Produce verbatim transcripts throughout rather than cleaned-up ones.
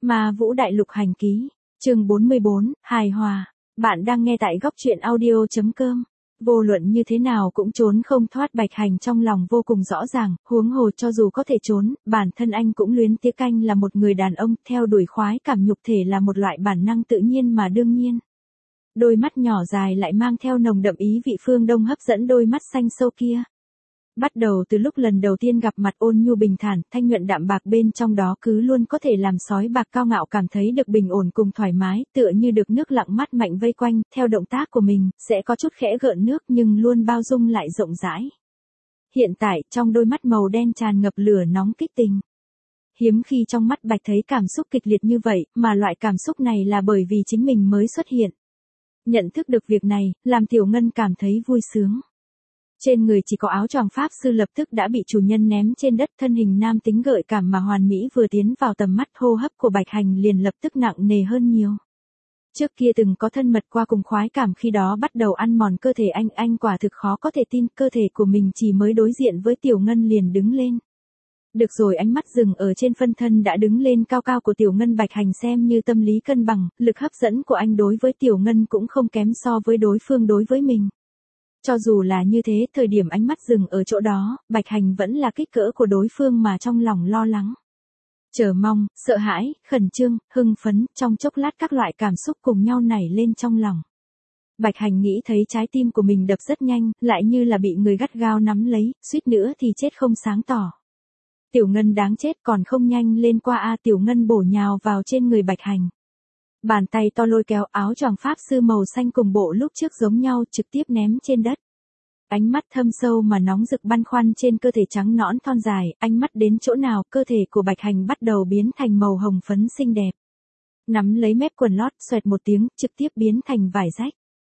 Ma Vũ Đại Lục Hành Ký, chương bốn mươi bốn, hài hòa. Bạn đang nghe tại góc truyện audio.com. Vô luận như thế nào cũng trốn không thoát Bạch Hành trong lòng vô cùng rõ ràng, huống hồ cho dù có thể trốn, bản thân anh cũng luyến tiếc anh là một người đàn ông, theo đuổi khoái cảm nhục thể là một loại bản năng tự nhiên mà đương nhiên. Đôi mắt nhỏ dài lại mang theo nồng đậm ý vị phương Đông hấp dẫn đôi mắt xanh sâu kia. Bắt đầu từ lúc lần đầu tiên gặp mặt ôn nhu bình thản, thanh nhuận đạm bạc bên trong đó cứ luôn có thể làm sói bạc cao ngạo cảm thấy được bình ổn cùng thoải mái, tựa như được nước lặng mát mạnh vây quanh, theo động tác của mình, sẽ có chút khẽ gợn nước nhưng luôn bao dung lại rộng rãi. Hiện tại, trong đôi mắt màu đen tràn ngập lửa nóng kích tình. Hiếm khi trong mắt Bạch thấy cảm xúc kịch liệt như vậy, mà loại cảm xúc này là bởi vì chính mình mới xuất hiện. Nhận thức được việc này, làm Tiểu Ngân cảm thấy vui sướng. Trên người chỉ có áo choàng pháp sư lập tức đã bị chủ nhân ném trên đất, thân hình nam tính gợi cảm mà hoàn mỹ vừa tiến vào tầm mắt, hô hấp của Bạch Hành liền lập tức nặng nề hơn nhiều. Trước kia từng có thân mật qua cùng khoái cảm khi đó bắt đầu ăn mòn cơ thể anh, anh quả thực khó có thể tin cơ thể của mình chỉ mới đối diện với Tiểu Ngân liền đứng lên. Được rồi, ánh mắt dừng ở trên phân thân đã đứng lên cao cao của Tiểu Ngân. Bạch Hành xem như tâm lý cân bằng, lực hấp dẫn của anh đối với Tiểu Ngân cũng không kém so với đối phương đối với mình. Cho dù là như thế, thời điểm ánh mắt dừng ở chỗ đó, Bạch Hành vẫn là kích cỡ của đối phương mà trong lòng lo lắng. Chờ mong, sợ hãi, khẩn trương, hưng phấn, trong chốc lát các loại cảm xúc cùng nhau nảy lên trong lòng. Bạch Hành nghĩ thấy trái tim của mình đập rất nhanh, lại như là bị người gắt gao nắm lấy, suýt nữa thì chết không sáng tỏ. Tiểu Ngân đáng chết, còn không nhanh lên qua a. Tiểu Ngân bổ nhào vào trên người Bạch Hành. Bàn tay to lôi kéo áo choàng pháp sư màu xanh cùng bộ lúc trước giống nhau trực tiếp ném trên đất. Ánh mắt thâm sâu mà nóng rực băn khoăn trên cơ thể trắng nõn thon dài, ánh mắt đến chỗ nào cơ thể của Bạch Hành bắt đầu biến thành màu hồng phấn xinh đẹp. Nắm lấy mép quần lót, xoẹt một tiếng, trực tiếp biến thành vải rách.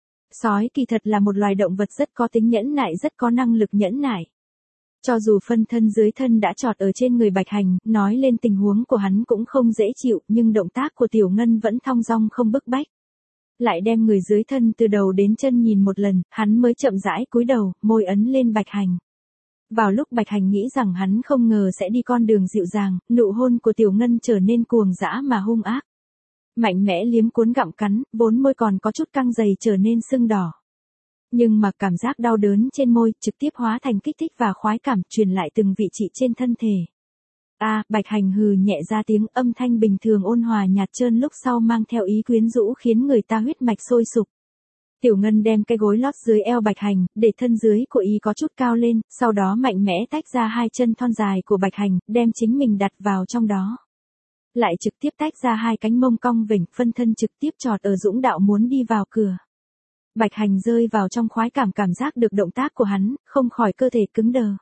Sói kỳ thật là một loài động vật rất có tính nhẫn nại, rất có năng lực nhẫn nại. Cho dù phân thân dưới thân đã trọt ở trên người Bạch Hành, nói lên tình huống của hắn cũng không dễ chịu, nhưng động tác của Tiểu Ngân vẫn thong dong không bức bách. Lại đem người dưới thân từ đầu đến chân nhìn một lần, hắn mới chậm rãi cúi đầu, môi ấn lên Bạch Hành. Vào lúc Bạch Hành nghĩ rằng hắn không ngờ sẽ đi con đường dịu dàng, nụ hôn của Tiểu Ngân trở nên cuồng dã mà hung ác. Mạnh mẽ liếm cuốn gặm cắn, vốn môi còn có chút căng dày trở nên sưng đỏ. Nhưng mà cảm giác đau đớn trên môi trực tiếp hóa thành kích thích và khoái cảm truyền lại từng vị trí trên thân thể. A, à, Bạch Hành hừ nhẹ ra tiếng, âm thanh bình thường ôn hòa nhạt trơn lúc sau mang theo ý quyến rũ khiến người ta huyết mạch sôi sục. Tiểu Ngân đem cái gối lót dưới eo Bạch Hành, để thân dưới của y có chút cao lên, sau đó mạnh mẽ tách ra hai chân thon dài của Bạch Hành, đem chính mình đặt vào trong đó. Lại trực tiếp tách ra hai cánh mông cong vểnh, phân thân trực tiếp trọt ở dũng đạo muốn đi vào cửa. Bạch Hành rơi vào trong khoái cảm, cảm giác được động tác của hắn, không khỏi cơ thể cứng đờ.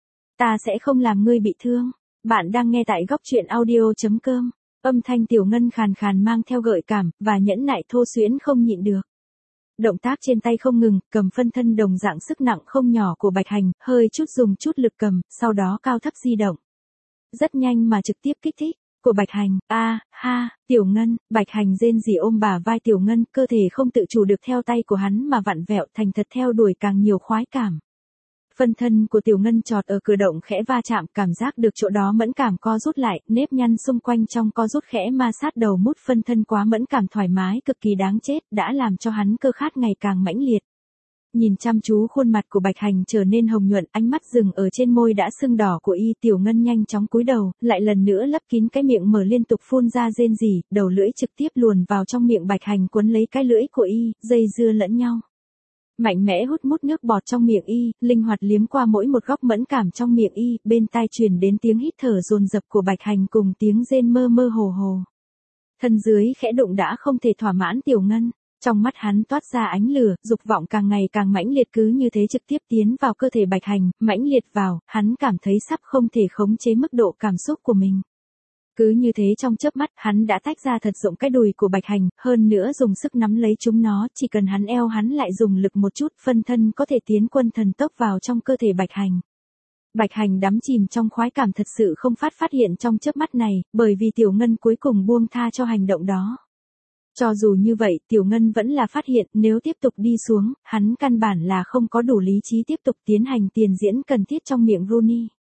Ta sẽ không làm ngươi bị thương. Bạn đang nghe tại góc truyện audio.com. Âm thanh Tiểu Ngân khàn khàn mang theo gợi cảm, và nhẫn nại thô xuyến không nhịn được. Động tác trên tay không ngừng, cầm phân thân đồng dạng sức nặng không nhỏ của Bạch Hành, hơi chút dùng chút lực cầm, sau đó cao thấp di động. Rất nhanh mà trực tiếp kích thích. Của Bạch Hành, a à, ha, Tiểu Ngân, Bạch Hành rên rỉ ôm bả vai Tiểu Ngân, cơ thể không tự chủ được theo tay của hắn mà vặn vẹo thành thật theo đuổi càng nhiều khoái cảm. Phân thân của Tiểu Ngân trọt ở cửa động khẽ va chạm, cảm giác được chỗ đó mẫn cảm co rút lại, nếp nhăn xung quanh trong co rút khẽ ma sát đầu mút, phân thân quá mẫn cảm thoải mái cực kỳ đáng chết, đã làm cho hắn cơ khát ngày càng mãnh liệt. Nhìn chăm chú khuôn mặt của Bạch Hành trở nên hồng nhuận, ánh mắt dừng ở trên môi đã sưng đỏ của y. Tiểu Ngân nhanh chóng cúi đầu, lại lần nữa lấp kín cái miệng mở liên tục phun ra rên rỉ, đầu lưỡi trực tiếp luồn vào trong miệng Bạch Hành cuốn lấy cái lưỡi của y, dây dưa lẫn nhau. Mạnh mẽ hút mút nước bọt trong miệng y, linh hoạt liếm qua mỗi một góc mẫn cảm trong miệng y, bên tai truyền đến tiếng hít thở dồn dập của Bạch Hành cùng tiếng rên mơ mơ hồ hồ. Thân dưới khẽ đụng đã không thể thỏa mãn Tiểu Ngân. Trong mắt hắn toát ra ánh lửa, dục vọng càng ngày càng mãnh liệt, cứ như thế trực tiếp tiến vào cơ thể Bạch Hành, mãnh liệt vào, hắn cảm thấy sắp không thể khống chế mức độ cảm xúc của mình. Cứ như thế trong chớp mắt, hắn đã tách ra thật rộng cái đùi của Bạch Hành, hơn nữa dùng sức nắm lấy chúng nó, chỉ cần hắn eo hắn lại dùng lực một chút, phân thân có thể tiến quân thần tốc vào trong cơ thể Bạch Hành. Bạch Hành đắm chìm trong khoái cảm thật sự không phát phát hiện trong chớp mắt này, bởi vì Tiểu Ngân cuối cùng buông tha cho hành động đó. Cho dù như vậy, Tiểu Ngân vẫn là phát hiện, nếu tiếp tục đi xuống, hắn căn bản là không có đủ lý trí tiếp tục tiến hành tiền diễn cần thiết trong miệng Rooney.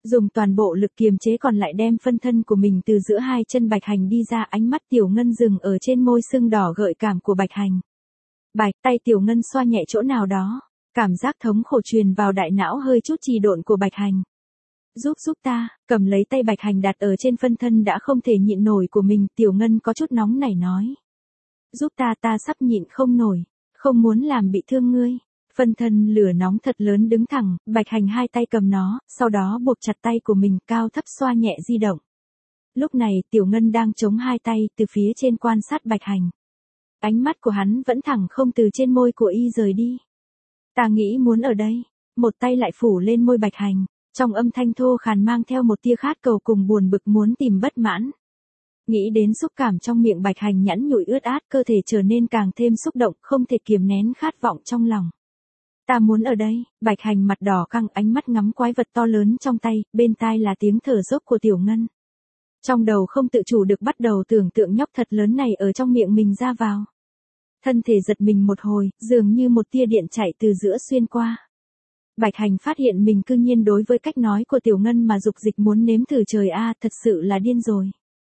Dùng toàn bộ lực kiềm chế còn lại đem phân thân của mình từ giữa hai chân Bạch Hành đi ra, ánh mắt Tiểu Ngân dừng ở trên môi sưng đỏ gợi cảm của Bạch Hành. Bạch, tay Tiểu Ngân xoa nhẹ chỗ nào đó, cảm giác thống khổ truyền vào đại não hơi chút trì độn của Bạch Hành. Giúp giúp ta, cầm lấy tay Bạch Hành đặt ở trên phân thân đã không thể nhịn nổi của mình, Tiểu Ngân có chút nóng nảy nói. Giúp ta, ta sắp nhịn không nổi, không muốn làm bị thương ngươi. Phân thân lửa nóng thật lớn đứng thẳng, Bạch Hành hai tay cầm nó, sau đó buộc chặt tay của mình cao thấp xoa nhẹ di động. Lúc này Tiểu Ngân đang chống hai tay từ phía trên quan sát Bạch Hành. Ánh mắt của hắn vẫn thẳng không từ trên môi của y rời đi. Ta nghĩ muốn ở đây, một tay lại phủ lên môi Bạch Hành, trong âm thanh thô khàn mang theo một tia khát cầu cùng buồn bực muốn tìm bất mãn. Nghĩ đến xúc cảm trong miệng Bạch Hành nhẵn nhụi ướt át, cơ thể trở nên càng thêm xúc động, không thể kiềm nén khát vọng trong lòng. Ta muốn ở đây, Bạch Hành mặt đỏ căng, ánh mắt ngắm quái vật to lớn trong tay, bên tai là tiếng thở dốc của Tiểu Ngân. Trong đầu không tự chủ được bắt đầu tưởng tượng nhóc thật lớn này ở trong miệng mình ra vào. Thân thể giật mình một hồi, dường như một tia điện chạy từ giữa xuyên qua. Bạch Hành phát hiện mình cư nhiên đối với cách nói của Tiểu Ngân mà dục dịch muốn nếm thử, trời a, thật sự là điên rồi.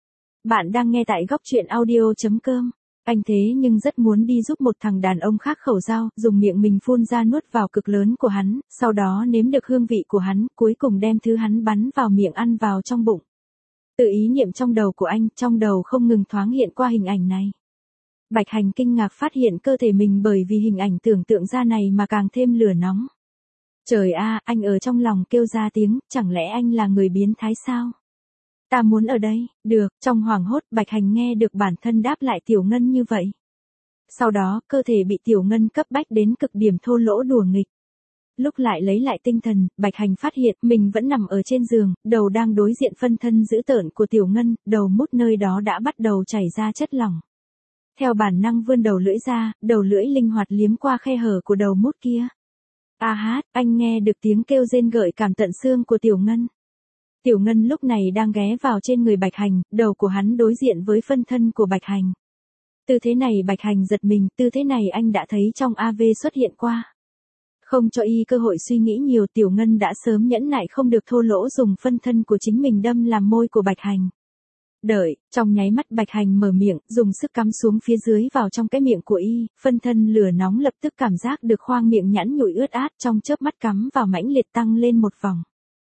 Bạn đang nghe tại góc truyện audio chấm com. Anh thế nhưng rất muốn đi giúp một thằng đàn ông khác khẩu dao, dùng miệng mình phun ra nuốt vào cực lớn của hắn, sau đó nếm được hương vị của hắn, cuối cùng đem thứ hắn bắn vào miệng ăn vào trong bụng. Tự ý niệm trong đầu của anh, trong đầu không ngừng thoáng hiện qua hình ảnh này. Bạch Hành kinh ngạc phát hiện cơ thể mình bởi vì hình ảnh tưởng tượng ra này mà càng thêm lửa nóng. Trời a, anh ở trong lòng kêu ra tiếng, chẳng lẽ anh là người biến thái sao? Ta muốn ở đây, được, trong hoảng hốt Bạch Hành nghe được bản thân đáp lại Tiểu Ngân như vậy. Sau đó, cơ thể bị Tiểu Ngân cấp bách đến cực điểm thô lỗ đùa nghịch. Lúc lại lấy lại tinh thần, Bạch Hành phát hiện mình vẫn nằm ở trên giường, đầu đang đối diện phân thân dữ tợn của Tiểu Ngân, đầu mút nơi đó đã bắt đầu chảy ra chất lỏng. Theo bản năng vươn đầu lưỡi ra, đầu lưỡi linh hoạt liếm qua khe hở của đầu mút kia. A hát, anh nghe được tiếng kêu rên gợi cảm tận xương của Tiểu Ngân. Tiểu Ngân lúc này đang ghé vào trên người Bạch Hành, đầu của hắn đối diện với phân thân của Bạch Hành. Tư thế này Bạch Hành giật mình, tư thế này anh đã thấy trong a vê xuất hiện qua. Không cho y cơ hội suy nghĩ nhiều, Tiểu Ngân đã sớm nhẫn nại không được thô lỗ dùng phân thân của chính mình đâm làm môi của Bạch Hành. Đợi, trong nháy mắt Bạch Hành mở miệng, dùng sức cắm xuống phía dưới vào trong cái miệng của y, phân thân lửa nóng lập tức cảm giác được khoang miệng nhẵn nhụi ướt át, trong chớp mắt cắm vào mãnh liệt tăng lên một vòng.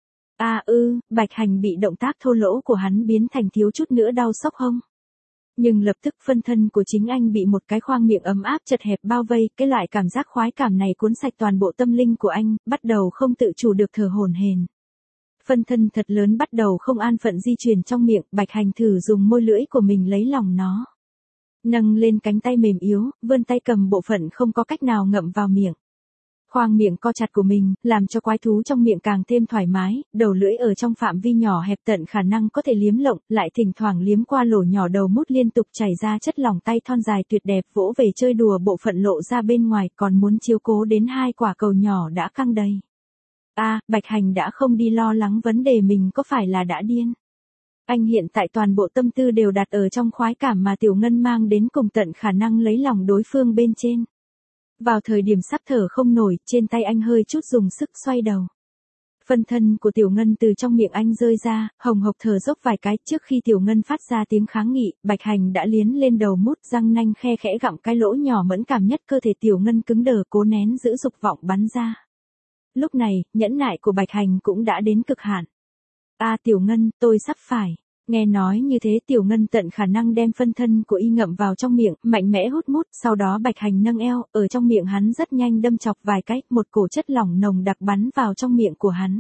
A à, ư, Bạch Hành bị động tác thô lỗ của hắn biến thành thiếu chút nữa đau sốc hông. Nhưng lập tức phân thân của chính anh bị một cái khoang miệng ấm áp chật hẹp bao vây, cái loại cảm giác khoái cảm này cuốn sạch toàn bộ tâm linh của anh, bắt đầu không tự chủ được thở hổn hển. Phân thân thật lớn bắt đầu không an phận di chuyển trong miệng, Bạch Hành thử dùng môi lưỡi của mình lấy lòng nó. Nâng lên cánh tay mềm yếu, vươn tay cầm bộ phận không có cách nào ngậm vào miệng. Khoang miệng co chặt của mình, làm cho quái thú trong miệng càng thêm thoải mái, đầu lưỡi ở trong phạm vi nhỏ hẹp tận khả năng có thể liếm lộng, lại thỉnh thoảng liếm qua lỗ nhỏ đầu mút liên tục chảy ra chất lỏng, tay thon dài tuyệt đẹp vỗ về chơi đùa bộ phận lộ ra bên ngoài, còn muốn chiếu cố đến hai quả cầu nhỏ đã căng đầy. A, à, Bạch Hành đã không đi lo lắng vấn đề mình có phải là đã điên. Anh hiện tại toàn bộ tâm tư đều đặt ở trong khoái cảm mà Tiểu Ngân mang đến, cùng tận khả năng lấy lòng đối phương bên trên. Vào thời điểm sắp thở không nổi, trên tay anh hơi chút dùng sức xoay đầu. Phân thân của Tiểu Ngân từ trong miệng anh rơi ra, hồng hộc thở dốc vài cái, trước khi Tiểu Ngân phát ra tiếng kháng nghị, Bạch Hành đã liến lên đầu mút, răng nanh khe khẽ gặm cái lỗ nhỏ mẫn cảm nhất cơ thể Tiểu Ngân, cứng đờ cố nén giữ dục vọng bắn ra. Lúc này, nhẫn nại của Bạch Hành cũng đã đến cực hạn. A à, Tiểu Ngân, tôi sắp phải. Nghe nói như thế Tiểu Ngân tận khả năng đem phân thân của y ngậm vào trong miệng, mạnh mẽ hút mút, sau đó Bạch Hành nâng eo, ở trong miệng hắn rất nhanh đâm chọc vài cái, một cổ chất lỏng nồng đặc bắn vào trong miệng của hắn.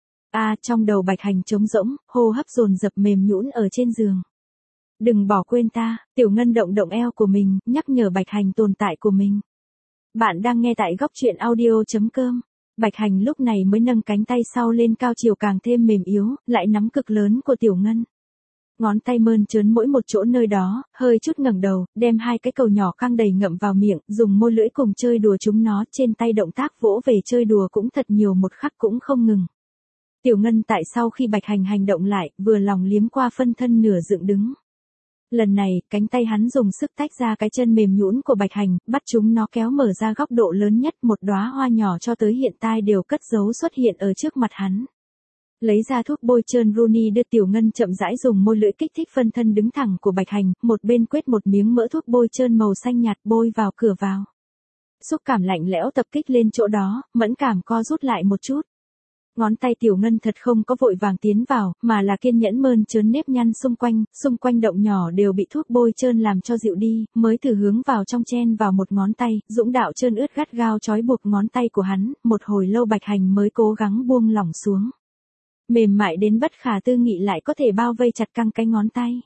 A à, trong đầu Bạch Hành trống rỗng, hô hấp dồn dập mềm nhũn ở trên giường. Đừng bỏ quên ta, Tiểu Ngân động động eo của mình, nhắc nhở Bạch Hành tồn tại của mình. Bạn đang nghe tại góc truyện audio chấm com. Bạch Hành lúc này mới nâng cánh tay sau lên cao chiều càng thêm mềm yếu, lại nắm cực lớn của Tiểu Ngân. Ngón tay mơn trớn mỗi một chỗ nơi đó, hơi chút ngẩng đầu, đem hai cái cầu nhỏ căng đầy ngậm vào miệng, dùng môi lưỡi cùng chơi đùa chúng nó, trên tay động tác vỗ về chơi đùa cũng thật nhiều, một khắc cũng không ngừng. Tiểu Ngân tại sau khi Bạch Hành hành động lại, vừa lòng liếm qua phân thân nửa dựng đứng. Lần này, cánh tay hắn dùng sức tách ra cái chân mềm nhũn của Bạch Hành, bắt chúng nó kéo mở ra góc độ lớn nhất, một đóa hoa nhỏ cho tới hiện tại đều cất giấu xuất hiện ở trước mặt hắn. Lấy ra thuốc bôi trơn Rooney đưa Tiểu Ngân chậm rãi dùng môi lưỡi kích thích phân thân đứng thẳng của Bạch Hành, một bên quét một miếng mỡ thuốc bôi trơn màu xanh nhạt bôi vào cửa vào. Xúc cảm lạnh lẽo tập kích lên chỗ đó, mẫn cảm co rút lại một chút. Ngón tay Tiểu Ngân thật không có vội vàng tiến vào, mà là kiên nhẫn mơn trớn nếp nhăn xung quanh, xung quanh động nhỏ đều bị thuốc bôi trơn làm cho dịu đi, mới thử hướng vào trong chen vào một ngón tay, dũng đạo trơn ướt gắt gao trói buộc ngón tay của hắn, một hồi lâu Bạch Hành mới cố gắng buông lỏng xuống. Mềm mại đến bất khả tư nghị lại có thể bao vây chặt căng cái ngón tay.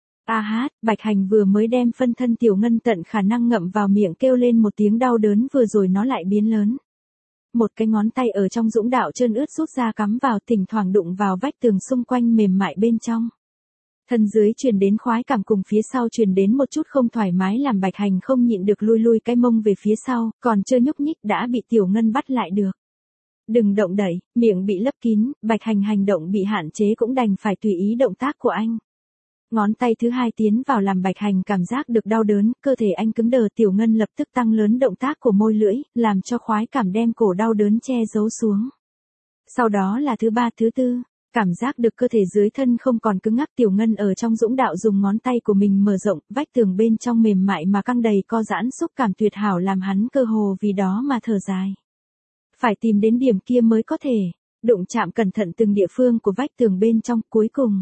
A hát, Bạch Hành vừa mới đem phân thân Tiểu Ngân tận khả năng ngậm vào miệng kêu lên một tiếng đau đớn vừa rồi nó lại biến lớn. Một cái ngón tay ở trong dũng đạo trơn ướt rút ra cắm vào thỉnh thoảng đụng vào vách tường xung quanh mềm mại bên trong. Thân dưới truyền đến khoái cảm cùng phía sau truyền đến một chút không thoải mái làm Bạch Hành không nhịn được lui lui cái mông về phía sau, còn chưa nhúc nhích đã bị Tiểu Ngân bắt lại được. Đừng động đẩy, miệng bị lấp kín, Bạch Hành hành động bị hạn chế cũng đành phải tùy ý động tác của anh. Ngón tay thứ hai tiến vào làm Bạch Hành cảm giác được đau đớn, cơ thể anh cứng đờ. Tiểu Ngân lập tức tăng lớn động tác của môi lưỡi, làm cho khoái cảm đem cổ đau đớn che giấu xuống. Sau đó là thứ ba thứ tư, cảm giác được cơ thể dưới thân không còn cứng ngắc. Tiểu Ngân ở trong dũng đạo dùng ngón tay của mình mở rộng, vách tường bên trong mềm mại mà căng đầy co giãn xúc cảm tuyệt hảo làm hắn cơ hồ vì đó mà thở dài. Phải tìm đến điểm kia mới có thể, đụng chạm cẩn thận từng địa phương của vách tường bên trong cuối cùng.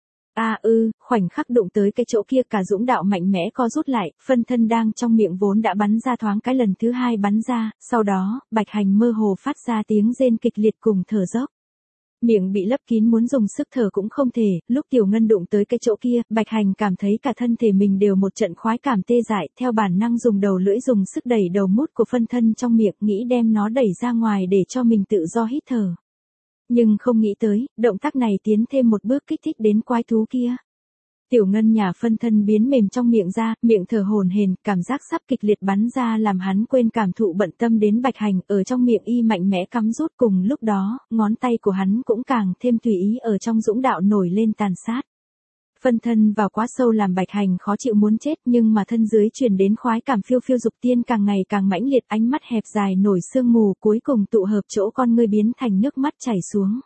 A ư, khoảnh khắc đụng tới cái chỗ kia cả dũng đạo mạnh mẽ co rút lại, phân thân đang trong miệng vốn đã bắn ra thoáng cái lần thứ hai bắn ra, sau đó, Bạch Hành mơ hồ phát ra tiếng rên kịch liệt cùng thở dốc. Miệng bị lấp kín muốn dùng sức thở cũng không thể, lúc Tiểu Ngân đụng tới cái chỗ kia, Bạch Hành cảm thấy cả thân thể mình đều một trận khoái cảm tê dại, theo bản năng dùng đầu lưỡi dùng sức đẩy đầu mút của phân thân trong miệng nghĩ đem nó đẩy ra ngoài để cho mình tự do hít thở. Nhưng không nghĩ tới, động tác này tiến thêm một bước kích thích đến quái thú kia. Tiểu Ngân nhả phân thân biến mềm trong miệng ra, miệng thở hổn hển, cảm giác sắp kịch liệt bắn ra làm hắn quên cảm thụ bận tâm đến Bạch Hành, ở trong miệng y mạnh mẽ cắm rút. Cùng lúc đó, ngón tay của hắn cũng càng thêm tùy ý ở trong dũng đạo nổi lên tàn sát. Phân thân vào quá sâu làm Bạch Hành khó chịu muốn chết, nhưng mà thân dưới truyền đến khoái cảm phiêu phiêu dục tiên càng ngày càng mãnh liệt, ánh mắt hẹp dài nổi sương mù cuối cùng tụ hợp chỗ con ngươi biến thành nước mắt chảy xuống.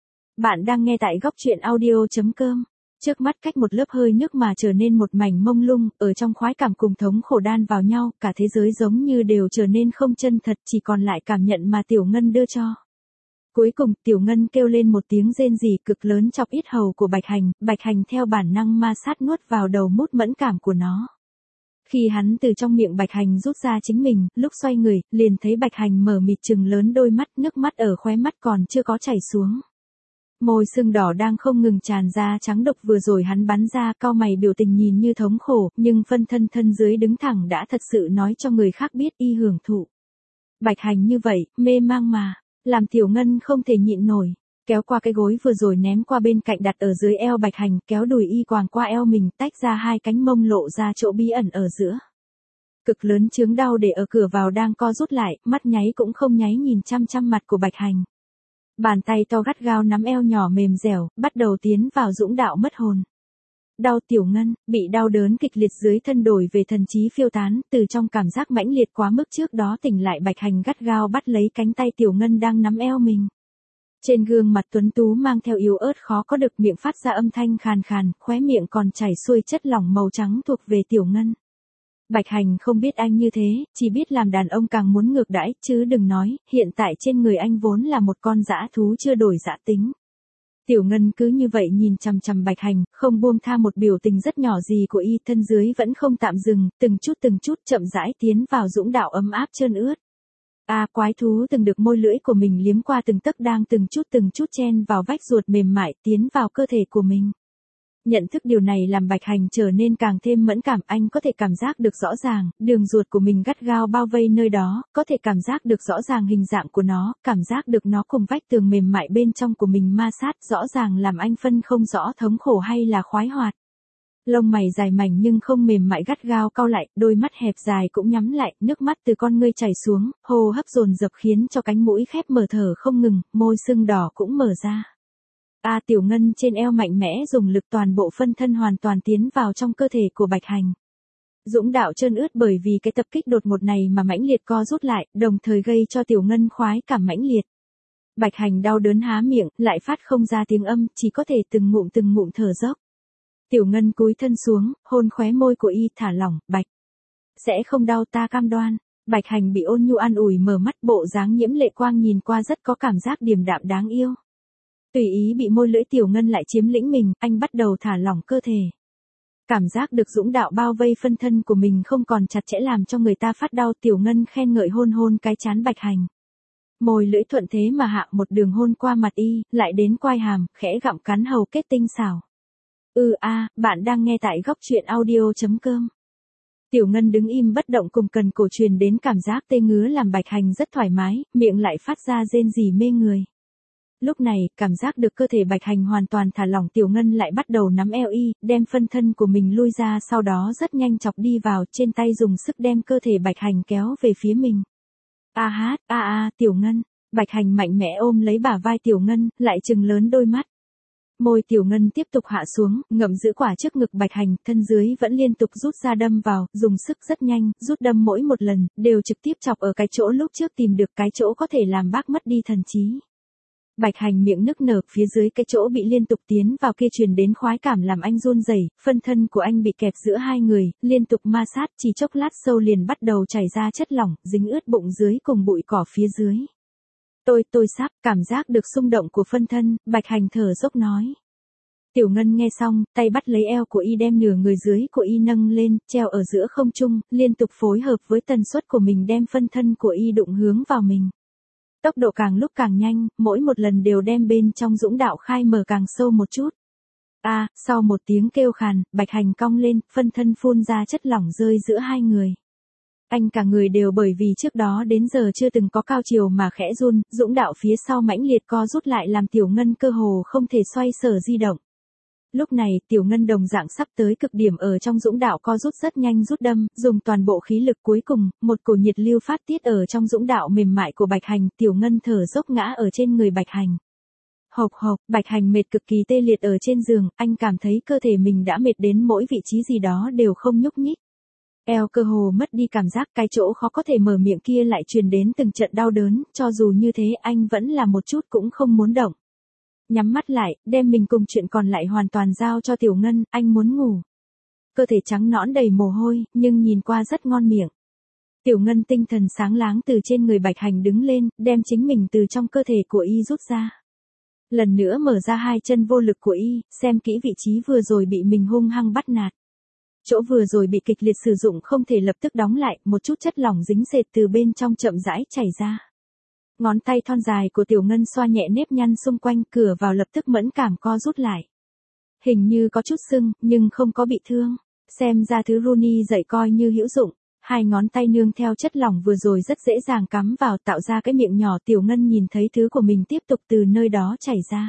Bạn đang nghe tại góc truyện audio chấm com. Trước mắt cách một lớp hơi nước mà trở nên một mảnh mông lung, ở trong khoái cảm cùng thống khổ đan vào nhau, cả thế giới giống như đều trở nên không chân thật, chỉ còn lại cảm nhận mà Tiểu Ngân đưa cho. Cuối cùng, Tiểu Ngân kêu lên một tiếng rên rỉ cực lớn chọc yết hầu của Bạch Hành, Bạch Hành theo bản năng ma sát nuốt vào đầu mút mẫn cảm của nó. Khi hắn từ trong miệng Bạch Hành rút ra chính mình, lúc xoay người, liền thấy Bạch Hành mở mịt trừng lớn đôi mắt, nước mắt ở khóe mắt còn chưa có chảy xuống. Môi sưng đỏ đang không ngừng tràn ra trắng độc vừa rồi hắn bắn ra, cau mày biểu tình nhìn như thống khổ, nhưng phân thân thân dưới đứng thẳng đã thật sự nói cho người khác biết y hưởng thụ. Bạch Hành như vậy, mê mang mà, làm Tiểu Ngân không thể nhịn nổi, kéo qua cái gối vừa rồi ném qua bên cạnh đặt ở dưới eo Bạch Hành, kéo đùi y quàng qua eo mình, tách ra hai cánh mông lộ ra chỗ bí ẩn ở giữa. Cực lớn chướng đau để ở cửa vào đang co rút lại, mắt nháy cũng không nháy nhìn chăm chăm mặt của Bạch Hành. Bàn tay to gắt gao nắm eo nhỏ mềm dẻo, bắt đầu tiến vào dũng đạo mất hồn. Đau Tiểu Ngân, bị đau đớn kịch liệt dưới thân đổi về thần trí phiêu tán, từ trong cảm giác mãnh liệt quá mức trước đó tỉnh lại Bạch Hành gắt gao bắt lấy cánh tay Tiểu Ngân đang nắm eo mình. Trên gương mặt tuấn tú mang theo yếu ớt khó có được miệng phát ra âm thanh khàn khàn, khóe miệng còn chảy xuôi chất lỏng màu trắng thuộc về Tiểu Ngân. Bạch Hành không biết anh như thế, chỉ biết làm đàn ông càng muốn ngược đãi, chứ đừng nói, hiện tại trên người anh vốn là một con dã thú chưa đổi dã tính. Tiểu Ngân cứ như vậy nhìn chằm chằm Bạch Hành, không buông tha một biểu tình rất nhỏ gì của y, thân dưới vẫn không tạm dừng, từng chút từng chút chậm rãi tiến vào dũng đạo ấm áp trơn ướt. A à, quái thú từng được môi lưỡi của mình liếm qua từng tấc đang từng chút từng chút chen vào vách ruột mềm mại tiến vào cơ thể của mình. Nhận thức điều này làm Bạch Hành trở nên càng thêm mẫn cảm, anh có thể cảm giác được rõ ràng, đường ruột của mình gắt gao bao vây nơi đó, có thể cảm giác được rõ ràng hình dạng của nó, cảm giác được nó cùng vách tường mềm mại bên trong của mình ma sát, rõ ràng làm anh phân không rõ thống khổ hay là khoái hoạt. Lông mày dài mảnh nhưng không mềm mại gắt gao cau lại, đôi mắt hẹp dài cũng nhắm lại, nước mắt từ con ngươi chảy xuống, hô hấp dồn dập khiến cho cánh mũi khép mở thở không ngừng, môi sưng đỏ cũng mở ra. A à, Tiểu Ngân trên eo mạnh mẽ dùng lực toàn bộ phân thân hoàn toàn tiến vào trong cơ thể của Bạch Hành. Dũng đạo trơn ướt bởi vì cái tập kích đột ngột này mà mãnh liệt co rút lại, đồng thời gây cho Tiểu Ngân khoái cảm mãnh liệt. Bạch Hành đau đớn há miệng, lại phát không ra tiếng âm, chỉ có thể từng ngụm từng ngụm thở dốc. Tiểu Ngân cúi thân xuống, hôn khóe môi của y, thả lỏng, Bạch. Sẽ không đau, ta cam đoan. Bạch Hành bị ôn nhu an ủi mở mắt, bộ dáng nhiễm lệ quang nhìn qua rất có cảm giác điềm đạm đáng yêu. Tùy ý bị môi lưỡi Tiểu Ngân lại chiếm lĩnh mình, anh bắt đầu thả lỏng cơ thể. Cảm giác được dũng đạo bao vây phân thân của mình không còn chặt chẽ làm cho người ta phát đau. Tiểu Ngân khen ngợi hôn hôn cái trán Bạch Hành. Môi lưỡi thuận thế mà hạ một đường hôn qua mặt y, lại đến quai hàm, khẽ gặm cắn hầu kết tinh xảo. Ừ a, bạn đang nghe tại góc truyện audio chấm com. Tiểu Ngân đứng im bất động, cùng cần cổ truyền đến cảm giác tê ngứa làm Bạch Hành rất thoải mái, miệng lại phát ra rên rỉ mê người. Lúc này, cảm giác được cơ thể Bạch Hành hoàn toàn thả lỏng, Tiểu Ngân lại bắt đầu nắm eo y, đem phân thân của mình lui ra, sau đó rất nhanh chọc đi vào, trên tay dùng sức đem cơ thể Bạch Hành kéo về phía mình. A hát, a a, Tiểu Ngân. Bạch Hành mạnh mẽ ôm lấy bả vai Tiểu Ngân, lại trừng lớn đôi mắt. Môi Tiểu Ngân tiếp tục hạ xuống, ngậm giữ quả trước ngực Bạch Hành, thân dưới vẫn liên tục rút ra đâm vào, dùng sức rất nhanh, rút đâm mỗi một lần, đều trực tiếp chọc ở cái chỗ lúc trước tìm được, cái chỗ có thể làm bác mất đi thần trí. Bạch Hành miệng nức nở, phía dưới cái chỗ bị liên tục tiến vào kia truyền đến khoái cảm làm anh run rẩy, phân thân của anh bị kẹp giữa hai người, liên tục ma sát, chỉ chốc lát sâu liền bắt đầu chảy ra chất lỏng, dính ướt bụng dưới cùng bụi cỏ phía dưới. Tôi, tôi sắp, cảm giác được xung động của phân thân, Bạch Hành thở dốc nói. Tiểu Ngân nghe xong, tay bắt lấy eo của y đem nửa người dưới của y nâng lên, treo ở giữa không trung, liên tục phối hợp với tần suất của mình đem phân thân của y đụng hướng vào mình. Tốc độ càng lúc càng nhanh, mỗi một lần đều đem bên trong dũng đạo khai mở càng sâu một chút. A, à, sau một tiếng kêu khàn, Bạch Hành cong lên, phân thân phun ra chất lỏng rơi giữa hai người. Anh cả người đều bởi vì trước đó đến giờ chưa từng có cao chiều mà khẽ run, dũng đạo phía sau mãnh liệt co rút lại làm Tiểu Ngân cơ hồ không thể xoay sở di động. Lúc này, Tiểu Ngân đồng dạng sắp tới cực điểm, ở trong dũng đạo co rút rất nhanh rút đâm, dùng toàn bộ khí lực cuối cùng, một cổ nhiệt lưu phát tiết ở trong dũng đạo mềm mại của Bạch Hành, Tiểu Ngân thở dốc ngã ở trên người Bạch Hành. Hộc hộc, Bạch Hành mệt cực kỳ tê liệt ở trên giường, anh cảm thấy cơ thể mình đã mệt đến mỗi vị trí gì đó đều không nhúc nhích. Eo cơ hồ mất đi cảm giác, cái chỗ khó có thể mở miệng kia lại truyền đến từng trận đau đớn, cho dù như thế anh vẫn là một chút cũng không muốn động. Nhắm mắt lại, đem mình cùng chuyện còn lại hoàn toàn giao cho Tiểu Ngân, anh muốn ngủ. Cơ thể trắng nõn đầy mồ hôi, nhưng nhìn qua rất ngon miệng. Tiểu Ngân tinh thần sáng láng từ trên người Bạch Hành đứng lên, đem chính mình từ trong cơ thể của y rút ra. Lần nữa mở ra hai chân vô lực của y, xem kỹ vị trí vừa rồi bị mình hung hăng bắt nạt. Chỗ vừa rồi bị kịch liệt sử dụng không thể lập tức đóng lại, một chút chất lỏng dính dệt từ bên trong chậm rãi chảy ra. Ngón tay thon dài của Tiểu Ngân xoa nhẹ nếp nhăn xung quanh, cửa vào lập tức mẫn cảm co rút lại. Hình như có chút sưng, nhưng không có bị thương. Xem ra thứ Rooney dạy coi như hữu dụng. Hai ngón tay nương theo chất lỏng vừa rồi rất dễ dàng cắm vào, tạo ra cái miệng nhỏ. Tiểu Ngân nhìn thấy thứ của mình tiếp tục từ nơi đó chảy ra.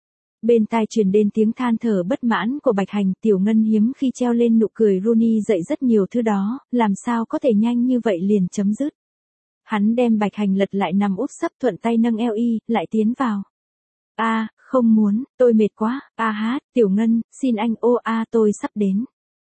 Bên tai truyền đến tiếng than thở bất mãn của Bạch Hành, Tiểu Ngân hiếm khi treo lên nụ cười. Rooney dạy rất nhiều thứ đó, làm sao có thể nhanh như vậy liền chấm dứt. Hắn đem Bạch Hành lật lại nằm úp sấp, thuận tay nâng eo y, lại tiến vào. A, à, không muốn, tôi mệt quá. A à hát, Tiểu Ngân, xin anh ô a à, tôi sắp đến.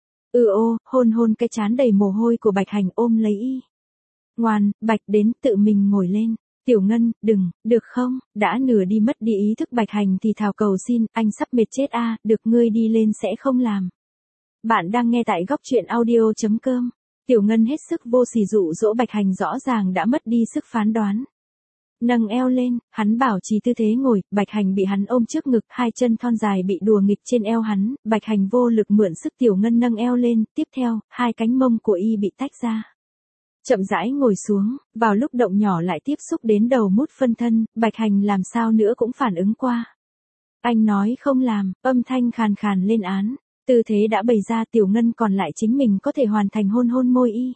Ừ ô, hôn hôn cái trán đầy mồ hôi của Bạch Hành, ôm lấy y. Ngoan, Bạch đến, tự mình ngồi lên. Tiểu Ngân, đừng, được không, đã nửa đi mất đi ý thức Bạch Hành thì thào cầu xin, anh sắp mệt chết a, à, được ngươi đi lên sẽ không làm. Bạn đang nghe tại góc truyện audio chấm com. Tiểu Ngân hết sức vô sỉ dụ dỗ Bạch Hành, rõ ràng đã mất đi sức phán đoán. Nâng eo lên, hắn bảo trì tư thế ngồi, Bạch Hành bị hắn ôm trước ngực, hai chân thon dài bị đùa nghịch trên eo hắn, Bạch Hành vô lực mượn sức Tiểu Ngân nâng eo lên, tiếp theo, hai cánh mông của y bị tách ra. Chậm rãi ngồi xuống, vào lúc động nhỏ lại tiếp xúc đến đầu mút phân thân, Bạch Hành làm sao nữa cũng phản ứng qua. Anh nói không làm, âm thanh khàn khàn lên án. Tư thế đã bày ra, Tiểu Ngân còn lại chính mình có thể hoàn thành hôn hôn môi y.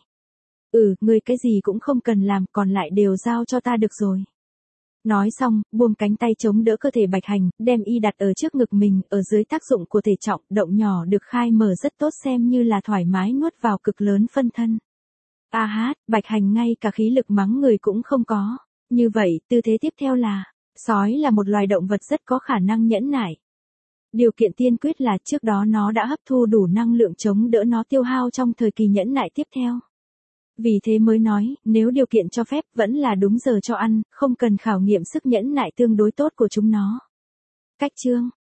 Ừ, ngươi cái gì cũng không cần làm, còn lại đều giao cho ta được rồi. Nói xong, buông cánh tay chống đỡ cơ thể Bạch Hành, đem y đặt ở trước ngực mình, ở dưới tác dụng của thể trọng, động nhỏ được khai mở rất tốt, xem như là thoải mái nuốt vào cực lớn phân thân. A hát, Bạch Hành ngay cả khí lực mắng người cũng không có. Như vậy, tư thế tiếp theo là, sói là một loài động vật rất có khả năng nhẫn nại. Điều kiện tiên quyết là trước đó nó đã hấp thu đủ năng lượng chống đỡ nó tiêu hao trong thời kỳ nhẫn nại tiếp theo. Vì thế mới nói, nếu điều kiện cho phép, vẫn là đúng giờ cho ăn, không cần khảo nghiệm sức nhẫn nại tương đối tốt của chúng nó. Cách chương